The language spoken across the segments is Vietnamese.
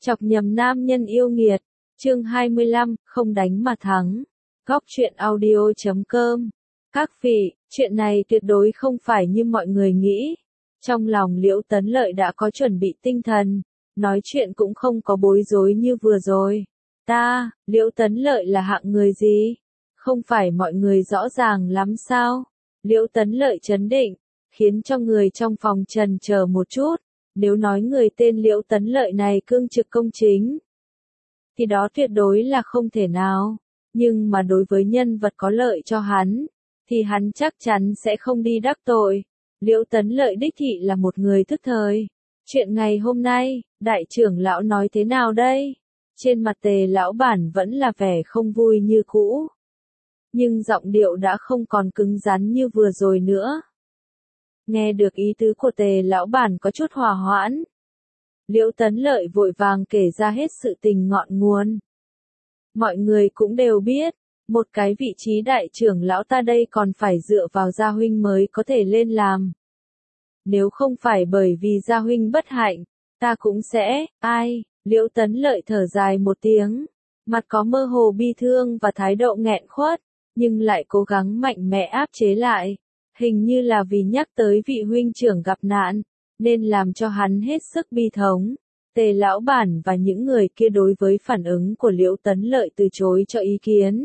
Chọc nhầm nam nhân yêu nghiệt, chương 25, không đánh mà thắng. Góc truyện audio.com. Các vị, chuyện này tuyệt đối không phải như mọi người nghĩ. Trong lòng Liễu Tấn Lợi đã có chuẩn bị tinh thần, nói chuyện cũng không có bối rối như vừa rồi. Liễu Tấn Lợi là hạng người gì? Không phải mọi người rõ ràng lắm sao? Liễu Tấn Lợi trấn định, khiến cho người trong phòng trần chờ một chút. Nếu nói người tên Liễu Tấn Lợi này cương trực công chính, thì đó tuyệt đối là không thể nào. Nhưng mà đối với nhân vật có lợi cho hắn, thì hắn chắc chắn sẽ không đi đắc tội. Liễu Tấn Lợi đích thị là một người thức thời. Chuyện ngày hôm nay, đại trưởng lão nói thế nào đây? Trên mặt Tề lão bản vẫn là vẻ không vui như cũ. Nhưng giọng điệu đã không còn cứng rắn như vừa rồi nữa. Nghe được ý tứ của Tề lão bản có chút hòa hoãn. Liễu Tấn Lợi vội vàng kể ra hết sự tình ngọn nguồn. Mọi người cũng đều biết, một cái vị trí đại trưởng lão ta đây còn phải dựa vào Gia huynh mới có thể lên làm. Nếu không phải bởi vì Gia huynh bất hạnh, ta cũng sẽ, Liễu Tấn Lợi thở dài một tiếng, mặt có mơ hồ bi thương và thái độ nghẹn khuất, nhưng lại cố gắng mạnh mẽ áp chế lại. Hình như là vì nhắc tới vị huynh trưởng gặp nạn, nên làm cho hắn hết sức bi thống. Tề lão bản và những người kia đối với phản ứng của Liễu Tấn Lợi từ chối cho ý kiến.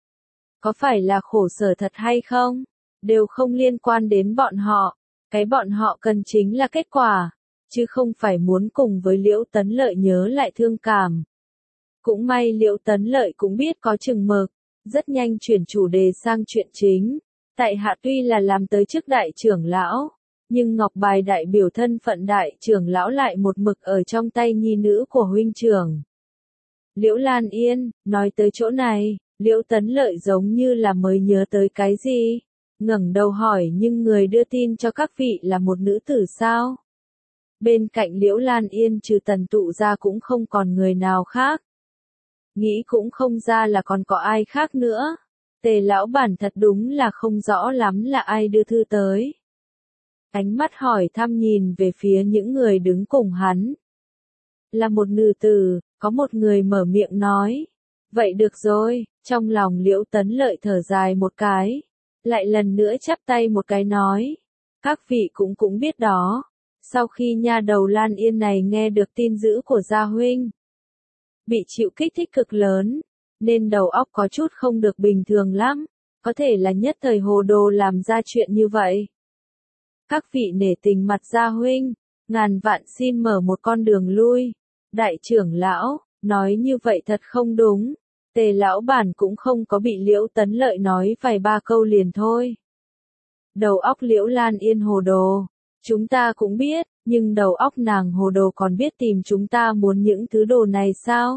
Có phải là khổ sở thật hay không? Đều không liên quan đến bọn họ. Cái bọn họ cần chính là kết quả, chứ không phải muốn cùng với Liễu Tấn Lợi nhớ lại thương cảm. Cũng may Liễu Tấn Lợi cũng biết có chừng mực, rất nhanh chuyển chủ đề sang chuyện chính. Tại hạ tuy là làm tới chức đại trưởng lão, nhưng ngọc bài đại biểu thân phận đại trưởng lão lại một mực ở trong tay nhi nữ của huynh trưởng. Liễu Lan Yên, nói tới chỗ này, Liễu Tấn Lợi giống như là mới nhớ tới cái gì, ngẩng đầu hỏi nhưng người đưa tin cho các vị là một nữ tử sao? Bên cạnh Liễu Lan Yên trừ Tần Tụ ra cũng không còn người nào khác. Nghĩ cũng không ra là còn có ai khác nữa. Tề lão bản thật đúng là không rõ lắm là ai đưa thư tới. Ánh mắt hỏi thăm nhìn về phía những người đứng cùng hắn. Là một nữ tử, có một người mở miệng nói. Vậy được rồi, trong lòng Liễu Tấn Lợi thở dài một cái. Lại lần nữa chắp tay một cái nói. Các vị cũng biết đó. Sau khi nha đầu Lan Yên này nghe được tin dữ của Gia huynh, bị chịu kích thích cực lớn, nên đầu óc có chút không được bình thường lắm, có thể là nhất thời hồ đồ làm ra chuyện như vậy. Các vị nể tình mặt Gia huynh, ngàn vạn xin mở một con đường lui. Đại trưởng lão, nói như vậy thật không đúng. Tề lão bản cũng không có bị Liễu Tấn Lợi nói vài ba câu liền thôi. Đầu óc Liễu Lan Yên hồ đồ, chúng ta cũng biết, nhưng đầu óc nàng hồ đồ còn biết tìm chúng ta muốn những thứ đồ này sao?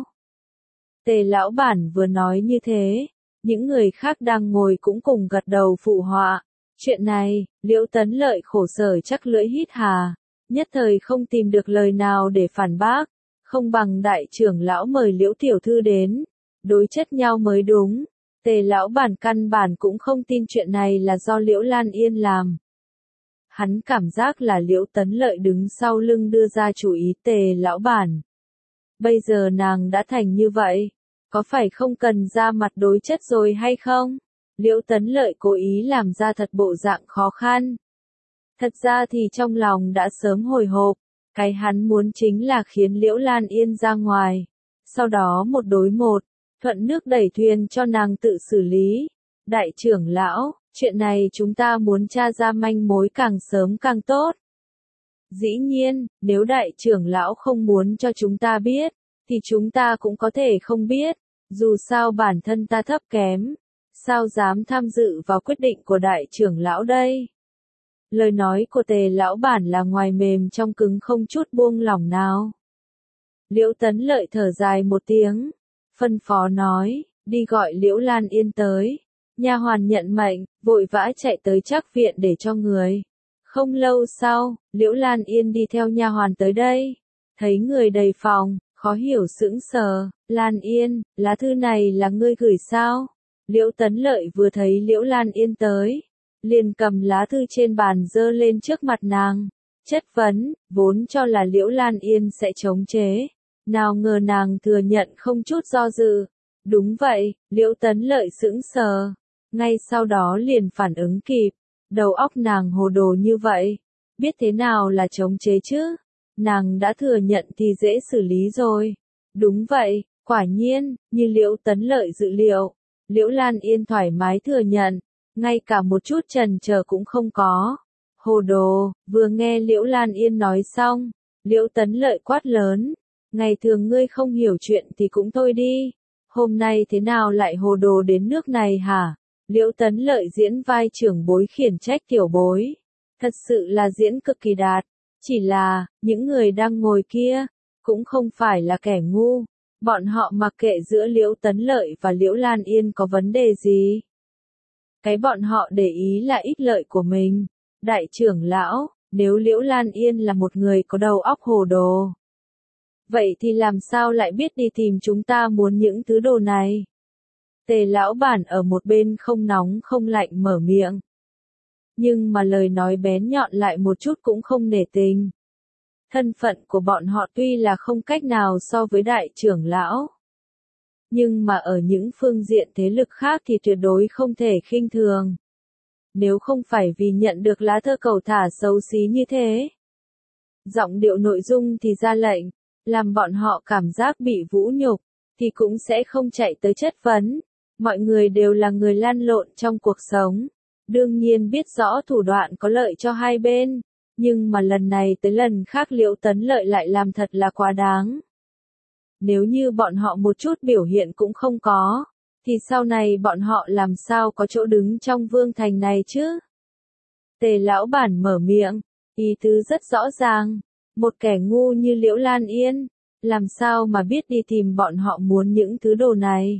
Tề lão bản vừa nói như thế, những người khác đang ngồi cũng cùng gật đầu phụ họa. Chuyện này, Liễu Tấn Lợi khổ sở chắc lưỡi hít hà, nhất thời không tìm được lời nào để phản bác, không bằng đại trưởng lão mời Liễu tiểu thư đến, đối chất nhau mới đúng. Tề lão bản căn bản cũng không tin chuyện này là do Liễu Lan Yên làm. Hắn cảm giác là Liễu Tấn Lợi đứng sau lưng đưa ra chủ ý Tề lão bản. Bây giờ nàng đã thành như vậy, có phải không cần ra mặt đối chất rồi hay không? Liễu Tấn Lợi cố ý làm ra thật bộ dạng khó khăn. Thật ra thì trong lòng đã sớm hồi hộp, cái hắn muốn chính là khiến Liễu Lan Yên ra ngoài. Sau đó một đối một, thuận nước đẩy thuyền cho nàng tự xử lý. Đại trưởng lão, chuyện này chúng ta muốn tra ra manh mối càng sớm càng tốt. Dĩ nhiên, nếu đại trưởng lão không muốn cho chúng ta biết, thì chúng ta cũng có thể không biết, dù sao bản thân ta thấp kém, sao dám tham dự vào quyết định của đại trưởng lão đây. Lời nói của Tề lão bản là ngoài mềm trong cứng không chút buông lỏng nào. Liễu Tấn Lợi thở dài một tiếng, phân phó nói, đi gọi Liễu Lan Yên tới. Nha hoàn nhận mệnh, vội vã chạy tới Trác viện để cho người. Không lâu sau, Liễu Lan Yên đi theo nha hoàn tới đây, thấy người đầy phòng, khó hiểu sững sờ. Lan Yên, lá thư này là ngươi gửi sao? Liễu Tấn Lợi vừa thấy Liễu Lan Yên tới, liền cầm lá thư trên bàn giơ lên trước mặt nàng, chất vấn, vốn cho là Liễu Lan Yên sẽ chống chế, Nào ngờ nàng thừa nhận không chút do dự. Đúng vậy, Liễu Tấn Lợi sững sờ. Ngay sau đó liền phản ứng kịp. Đầu óc nàng hồ đồ như vậy. Biết thế nào là chống chế chứ? Nàng đã thừa nhận thì dễ xử lý rồi. Đúng vậy, quả nhiên, như Liễu Tấn Lợi dự liệu. Liễu Lan Yên thoải mái thừa nhận. Ngay cả một chút chần chờ cũng không có. Hồ đồ, vừa nghe Liễu Lan Yên nói xong. Liễu Tấn Lợi quát lớn. Ngày thường ngươi không hiểu chuyện thì cũng thôi đi. Hôm nay thế nào lại hồ đồ đến nước này hả? Liễu Tấn Lợi diễn vai trưởng bối khiển trách tiểu bối. Thật sự là diễn cực kỳ đạt. Chỉ là, những người đang ngồi kia, cũng không phải là kẻ ngu. Bọn họ mặc kệ giữa Liễu Tấn Lợi và Liễu Lan Yên có vấn đề gì. Cái bọn họ để ý là ích lợi của mình. Đại trưởng lão, nếu Liễu Lan Yên là một người có đầu óc hồ đồ, vậy thì làm sao lại biết đi tìm chúng ta muốn những thứ đồ này? Tề lão bản ở một bên không nóng không lạnh mở miệng. Nhưng mà lời nói bén nhọn lại một chút cũng không nể tình. Thân phận của bọn họ tuy là không cách nào so với đại trưởng lão. Nhưng mà ở những phương diện thế lực khác thì tuyệt đối không thể khinh thường. Nếu không phải vì nhận được lá thư cầu thả xấu xí như thế. Giọng điệu nội dung thì ra lệnh, làm bọn họ cảm giác bị vũ nhục, thì cũng sẽ không chạy tới chất vấn. Mọi người đều là người lăn lộn trong cuộc sống. Đương nhiên biết rõ thủ đoạn có lợi cho hai bên. Nhưng mà lần này tới lần khác Liễu Tấn Lợi lại làm thật là quá đáng. Nếu như bọn họ một chút biểu hiện cũng không có, thì sau này bọn họ làm sao có chỗ đứng trong vương thành này chứ? Tề lão bản mở miệng, ý tứ rất rõ ràng. Một kẻ ngu như Liễu Lan Yên, làm sao mà biết đi tìm bọn họ muốn những thứ đồ này?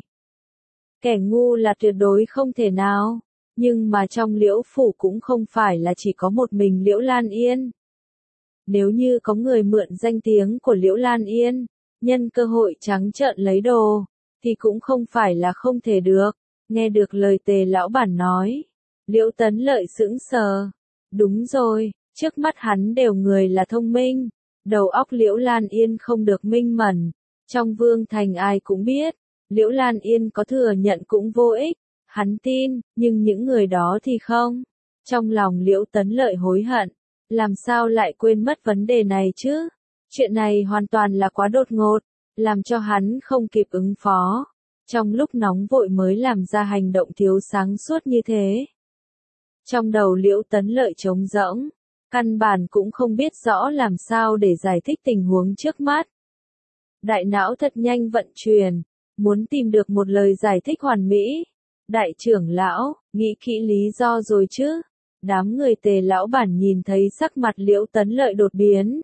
Kẻ ngu là tuyệt đối không thể nào. Nhưng mà trong Liễu phủ cũng không phải là chỉ có một mình Liễu Lan Yên. Nếu như có người mượn danh tiếng của Liễu Lan Yên, nhân cơ hội trắng trợn lấy đồ, thì cũng không phải là không thể được. Nghe được lời Tề lão bản nói, Liễu Tấn Lợi sững sờ. Đúng rồi, trước mắt hắn đều người là thông minh, đầu óc Liễu Lan Yên không được minh mẫn. Trong vương thành ai cũng biết, Liễu Lan Yên có thừa nhận cũng vô ích. Hắn tin, nhưng những người đó thì không. Trong lòng Liễu Tấn Lợi hối hận, làm sao lại quên mất vấn đề này chứ? Chuyện này hoàn toàn là quá đột ngột, làm cho hắn không kịp ứng phó. Trong lúc nóng vội mới làm ra hành động thiếu sáng suốt như thế. Trong đầu Liễu Tấn Lợi trống rỗng, căn bản cũng không biết rõ làm sao để giải thích tình huống trước mắt. Đại não thật nhanh vận chuyển, muốn tìm được một lời giải thích hoàn mỹ. Đại trưởng lão, nghĩ kỹ lý do rồi chứ? Đám người Tề lão bản nhìn thấy sắc mặt Liễu Tấn Lợi đột biến.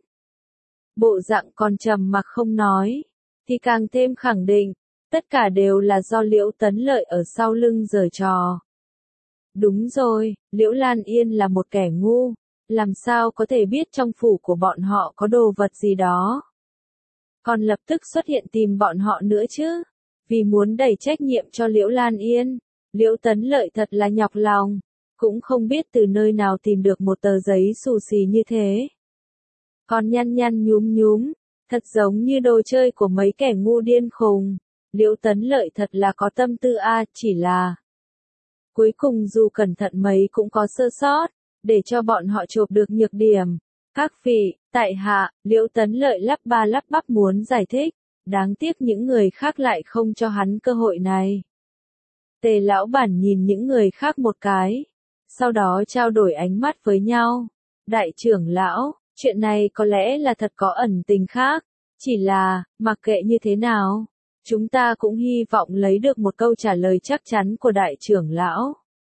Bộ dạng còn trầm mặc không nói, thì càng thêm khẳng định, tất cả đều là do Liễu Tấn Lợi ở sau lưng giở trò. Đúng rồi, Liễu Lan Yên là một kẻ ngu, làm sao có thể biết trong phủ của bọn họ có đồ vật gì đó. Còn lập tức xuất hiện tìm bọn họ nữa chứ, vì muốn đẩy trách nhiệm cho Liễu Lan Yên. Liễu Tấn Lợi thật là nhọc lòng, cũng không biết từ nơi nào tìm được một tờ giấy xù xì như thế. Còn nhăn nhăn nhúm nhúm, thật giống như đồ chơi của mấy kẻ ngu điên khùng. Liễu Tấn Lợi thật là có tâm tư chỉ là cuối cùng dù cẩn thận mấy cũng có sơ sót, để cho bọn họ chộp được nhược điểm. Các vị, tại hạ, Liễu Tấn Lợi lắp ba lắp bắp muốn giải thích, đáng tiếc những người khác lại không cho hắn cơ hội này. Tề lão bản nhìn những người khác một cái, sau đó trao đổi ánh mắt với nhau. Đại trưởng lão, chuyện này có lẽ là thật có ẩn tình khác, chỉ là, mặc kệ như thế nào, chúng ta cũng hy vọng lấy được một câu trả lời chắc chắn của đại trưởng lão.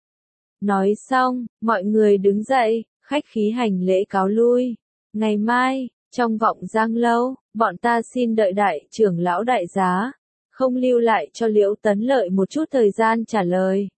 Nói xong, mọi người đứng dậy, khách khí hành lễ cáo lui. Ngày mai, trong vọng Giang lâu, bọn ta xin đợi đại trưởng lão đại giá, không lưu lại cho Liễu Tấn Lợi một chút thời gian trả lời.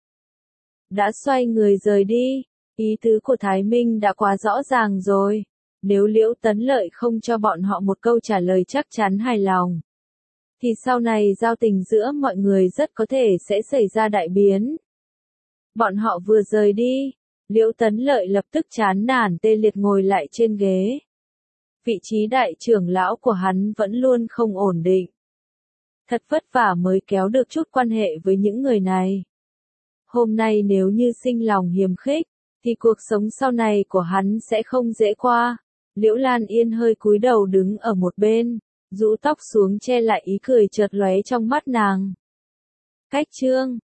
Đã xoay người rời đi, ý tứ của Thái Minh đã quá rõ ràng rồi. Nếu Liễu Tấn Lợi không cho bọn họ một câu trả lời chắc chắn hài lòng, thì sau này giao tình giữa mọi người rất có thể sẽ xảy ra đại biến. Bọn họ vừa rời đi, Liễu Tấn Lợi lập tức chán nản tê liệt ngồi lại trên ghế. vị trí đại trưởng lão của hắn vẫn luôn không ổn định. Thật vất vả mới kéo được chút quan hệ với những người này. Hôm nay nếu như sinh lòng hiềm khích, thì cuộc sống sau này của hắn sẽ không dễ qua. Liễu Lan Yên hơi cúi đầu đứng ở một bên, rũ tóc xuống che lại ý cười chợt lóe trong mắt nàng. Cách chương